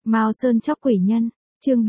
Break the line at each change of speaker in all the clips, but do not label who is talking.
Mao Sơn chóc quỷ nhân, chương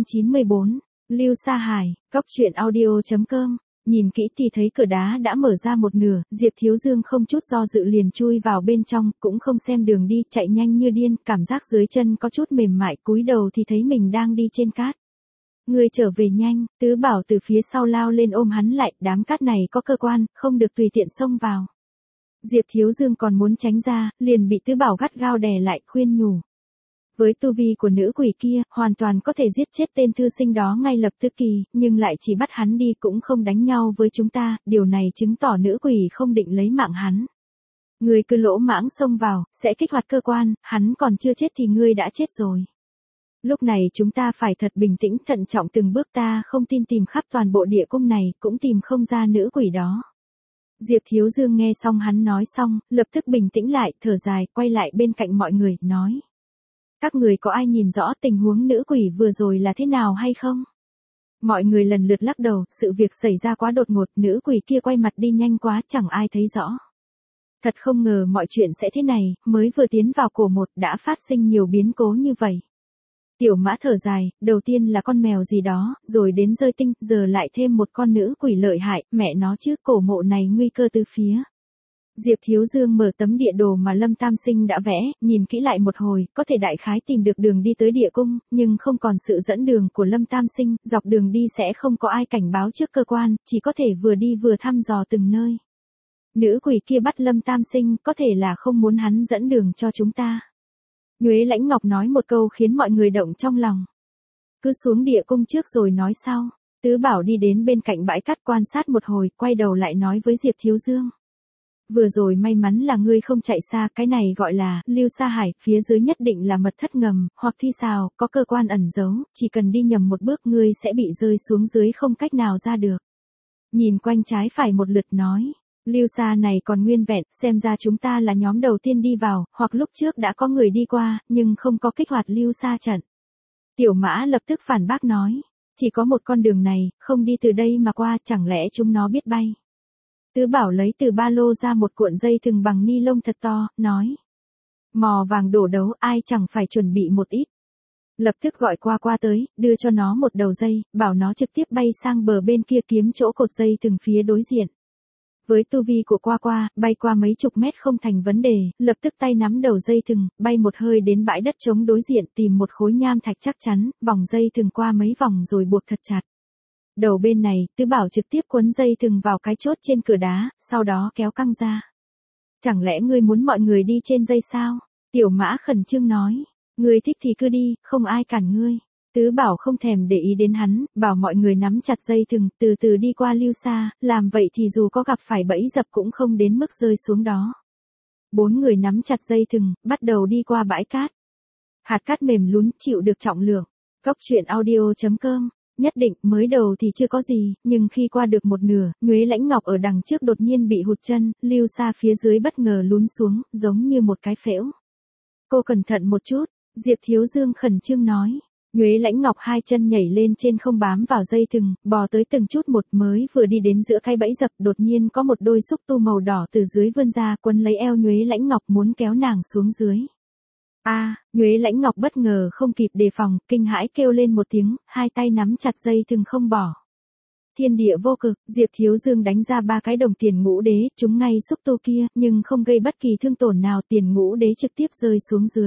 794, Lưu Sa Hải, Cóc truyện audio.com. Nhìn kỹ thì thấy cửa đá đã mở ra một nửa, Diệp Thiếu Dương không chút do dự liền chui vào bên trong, cũng không xem đường đi, chạy nhanh như điên, cảm giác dưới chân có chút mềm mại, cúi đầu thì thấy mình đang đi trên cát. Ngươi trở về nhanh, Tứ Bảo từ phía sau lao lên ôm hắn lại, đám cát này có cơ quan, không được tùy tiện xông vào. Diệp Thiếu Dương còn muốn tránh ra, liền bị Tứ Bảo gắt gao đè lại, khuyên nhủ. Với tu vi của nữ quỷ kia, hoàn toàn có thể giết chết tên thư sinh đó ngay lập tức kỳ, nhưng lại chỉ bắt hắn đi cũng không đánh nhau với chúng ta, điều này chứng tỏ nữ quỷ không định lấy mạng hắn. Ngươi cứ lỗ mãng xông vào, sẽ kích hoạt cơ quan, hắn còn chưa chết thì ngươi đã chết rồi. Lúc này chúng ta phải thật bình tĩnh thận trọng từng bước, ta không tin tìm khắp toàn bộ địa cung này, cũng tìm không ra nữ quỷ đó. Diệp Thiếu Dương nghe xong hắn nói xong, lập tức bình tĩnh lại, thở dài, quay lại bên cạnh mọi người, nói. Các người có ai nhìn rõ tình huống nữ quỷ vừa rồi là thế nào hay không? Mọi người lần lượt lắc đầu, sự việc xảy ra quá đột ngột, nữ quỷ kia quay mặt đi nhanh quá, chẳng ai thấy rõ. Thật không ngờ mọi chuyện sẽ thế này, mới vừa tiến vào cổ một đã phát sinh nhiều biến cố như vậy. Tiểu Mã thở dài, đầu tiên là con mèo gì đó, rồi đến rơi tinh, giờ lại thêm một con nữ quỷ lợi hại, mẹ nó chứ, cổ mộ này nguy cơ từ phía. Diệp Thiếu Dương mở tấm địa đồ mà Lâm Tam Sinh đã vẽ, nhìn kỹ lại một hồi, có thể đại khái tìm được đường đi tới địa cung, nhưng không còn sự dẫn đường của Lâm Tam Sinh, dọc đường đi sẽ không có ai cảnh báo trước cơ quan, chỉ có thể vừa đi vừa thăm dò từng nơi. Nữ quỷ kia bắt Lâm Tam Sinh, có thể là không muốn hắn dẫn đường cho chúng ta. Nhuế Lãnh Ngọc nói một câu khiến mọi người động trong lòng. Cứ xuống địa cung trước rồi nói sau. Tứ Bảo đi đến bên cạnh bãi cát quan sát một hồi, quay đầu lại nói với Diệp Thiếu Dương. Vừa rồi may mắn là ngươi không chạy xa, cái này gọi là Lưu Sa Hải, phía dưới nhất định là mật thất ngầm, hoặc thi xào, có cơ quan ẩn giấu, chỉ cần đi nhầm một bước ngươi sẽ bị rơi xuống dưới không cách nào ra được. Nhìn quanh trái phải một lượt nói. Lưu Sa này còn nguyên vẹn, xem ra chúng ta là nhóm đầu tiên đi vào, hoặc lúc trước đã có người đi qua, nhưng không có kích hoạt Lưu Sa trận. Tiểu Mã lập tức phản bác nói, chỉ có một con đường này, không đi từ đây mà qua, chẳng lẽ chúng nó biết bay. Tứ Bảo lấy từ ba lô ra một cuộn dây thừng bằng ni lông thật to, nói. Mò vàng đổ đấu, ai chẳng phải chuẩn bị một ít. Lập tức gọi qua tới, đưa cho nó một đầu dây, bảo nó trực tiếp bay sang bờ bên kia kiếm chỗ cột dây thừng phía đối diện. Với tu vi của qua, bay qua mấy chục mét không thành vấn đề, lập tức tay nắm đầu dây thừng, bay một hơi đến bãi đất trống đối diện tìm một khối nham thạch chắc chắn, vòng dây thừng qua mấy vòng rồi buộc thật chặt. Đầu bên này, Tứ Bảo trực tiếp quấn dây thừng vào cái chốt trên cửa đá, sau đó kéo căng ra. Chẳng lẽ ngươi muốn mọi người đi trên dây sao? Tiểu Mã khẩn trương nói. Ngươi thích thì cứ đi, không ai cản ngươi. Tứ Bảo không thèm để ý đến hắn, bảo mọi người nắm chặt dây thừng, từ từ đi qua Lưu Sa, làm vậy thì dù có gặp phải bẫy dập cũng không đến mức rơi xuống đó. 4 người nắm chặt dây thừng, bắt đầu đi qua bãi cát. Hạt cát mềm lún, chịu được trọng lượng. Cóc truyện audio.com. Nhất định, mới đầu thì chưa có gì, nhưng khi qua được một nửa, Nhuế Lãnh Ngọc ở đằng trước đột nhiên bị hụt chân, Lưu Sa phía dưới bất ngờ lún xuống, giống như một cái phễu. Cô cẩn thận một chút, Diệp Thiếu Dương khẩn trương nói. Nhuế Lãnh Ngọc hai chân nhảy lên trên không bám vào dây thừng, bò tới từng chút một, mới vừa đi đến giữa cái bẫy dập, đột nhiên có một đôi xúc tu màu đỏ từ dưới vươn ra, quấn lấy eo Nhuế Lãnh Ngọc muốn kéo nàng xuống dưới. Nhuế Lãnh Ngọc bất ngờ không kịp đề phòng, kinh hãi kêu lên một tiếng, hai tay nắm chặt dây thừng không bỏ. Thiên địa vô cực, Diệp Thiếu Dương đánh ra 3 cái đồng tiền ngũ đế, trúng ngay xúc tu kia, nhưng không gây bất kỳ thương tổn nào, tiền ngũ đế trực tiếp rơi xuống dưới.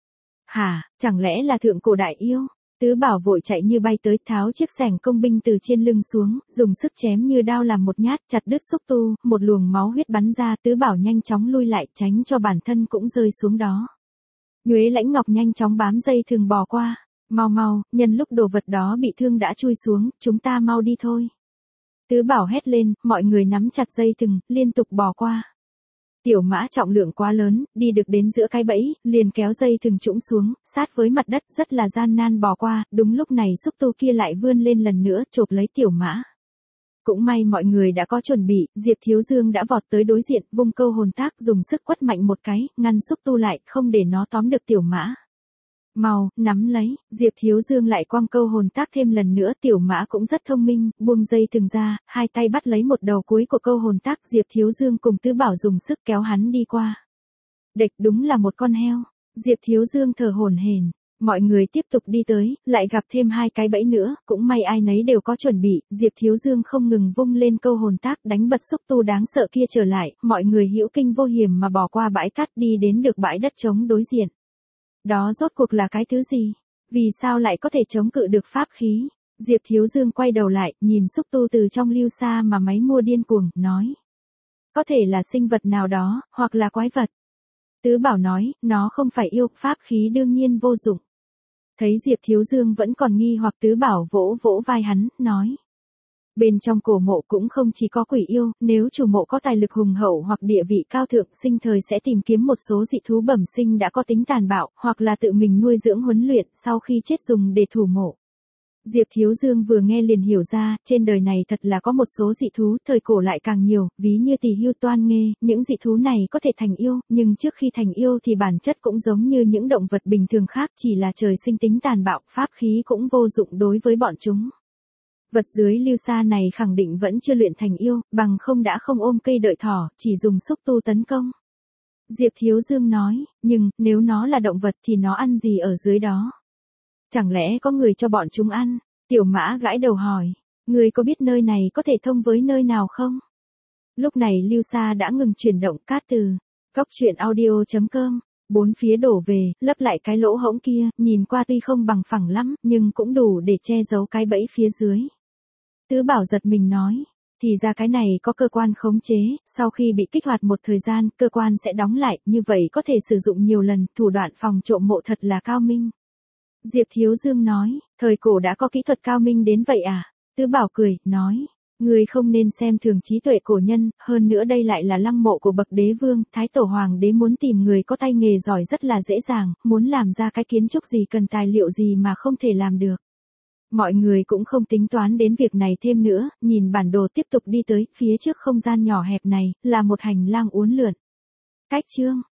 Hả, chẳng lẽ là thượng cổ đại yêu? Tứ Bảo vội chạy như bay tới, tháo chiếc xẻng công binh từ trên lưng xuống, dùng sức chém như đao làm một nhát, chặt đứt xúc tu, một luồng máu huyết bắn ra, Tứ Bảo nhanh chóng lui lại, tránh cho bản thân cũng rơi xuống đó. Nhuế Lãnh Ngọc nhanh chóng bám dây thừng bò qua. Mau, nhân lúc đồ vật đó bị thương đã chui xuống, chúng ta mau đi thôi. Tứ Bảo hét lên, mọi người nắm chặt dây thừng, liên tục bò qua. Tiểu Mã trọng lượng quá lớn, đi được đến giữa cái bẫy, liền kéo dây thừng trũng xuống, sát với mặt đất, rất là gian nan bò qua, đúng lúc này xúc tu kia lại vươn lên lần nữa, chộp lấy Tiểu Mã. Cũng may mọi người đã có chuẩn bị, Diệp Thiếu Dương đã vọt tới đối diện, vung câu hồn tác dùng sức quất mạnh một cái, ngăn xúc tu lại, không để nó tóm được Tiểu Mã. Mau, nắm lấy, Diệp Thiếu Dương lại quăng câu hồn tác thêm lần nữa, Tiểu Mã cũng rất thông minh, buông dây thừng ra, hai tay bắt lấy một đầu cuối của câu hồn tác, Diệp Thiếu Dương cùng Tứ Bảo dùng sức kéo hắn đi qua. Địch đúng là một con heo, Diệp Thiếu Dương thở hổn hển. Mọi người tiếp tục đi tới, lại gặp thêm 2 cái bẫy nữa, cũng may ai nấy đều có chuẩn bị, Diệp Thiếu Dương không ngừng vung lên câu hồn tác đánh bật xúc tu đáng sợ kia trở lại, mọi người hữu kinh vô hiểm mà bỏ qua bãi cát đi đến được bãi đất trống đối diện. Đó rốt cuộc là cái thứ gì? Vì sao lại có thể chống cự được pháp khí? Diệp Thiếu Dương quay đầu lại, nhìn xúc tu từ trong lưu xa mà máy mua điên cuồng, nói. Có thể là sinh vật nào đó, hoặc là quái vật. Tứ Bảo nói, nó không phải yêu, pháp khí đương nhiên vô dụng. Thấy Diệp Thiếu Dương vẫn còn nghi hoặc Tứ Bảo vỗ vỗ vai hắn, nói. Bên trong cổ mộ cũng không chỉ có quỷ yêu, nếu chủ mộ có tài lực hùng hậu hoặc địa vị cao thượng sinh thời sẽ tìm kiếm một số dị thú bẩm sinh đã có tính tàn bạo, hoặc là tự mình nuôi dưỡng huấn luyện sau khi chết dùng để thủ mộ. Diệp Thiếu Dương vừa nghe liền hiểu ra, trên đời này thật là có một số dị thú, thời cổ lại càng nhiều, ví như tỳ hưu toan nghê, những dị thú này có thể thành yêu, nhưng trước khi thành yêu thì bản chất cũng giống như những động vật bình thường khác, chỉ là trời sinh tính tàn bạo, pháp khí cũng vô dụng đối với bọn chúng. Vật dưới lưu sa này khẳng định vẫn chưa luyện thành yêu, bằng không đã không ôm cây đợi thỏ, chỉ dùng xúc tu tấn công. Diệp Thiếu Dương nói, nhưng, nếu nó là động vật thì nó ăn gì ở dưới đó? Chẳng lẽ có người cho bọn chúng ăn? Tiểu Mã gãi đầu hỏi, người có biết nơi này có thể thông với nơi nào không? Lúc này lưu sa đã ngừng chuyển động cát từ. Cốc truyện audio.com, bốn phía đổ về, lấp lại cái lỗ hổng kia, nhìn qua tuy không bằng phẳng lắm, nhưng cũng đủ để che giấu cái bẫy phía dưới. Tứ Bảo giật mình nói, thì ra cái này có cơ quan khống chế, sau khi bị kích hoạt một thời gian, cơ quan sẽ đóng lại, như vậy có thể sử dụng nhiều lần, thủ đoạn phòng trộm mộ thật là cao minh. Diệp Thiếu Dương nói, thời cổ đã có kỹ thuật cao minh đến vậy à? Tứ Bảo cười, nói, người không nên xem thường trí tuệ cổ nhân, hơn nữa đây lại là lăng mộ của bậc đế vương, thái tổ hoàng đế muốn tìm người có tay nghề giỏi rất là dễ dàng, muốn làm ra cái kiến trúc gì cần tài liệu gì mà không thể làm được. Mọi người cũng không tính toán đến việc này thêm nữa, nhìn bản đồ tiếp tục đi tới, phía trước không gian nhỏ hẹp này, là một hành lang uốn lượn. Cách chương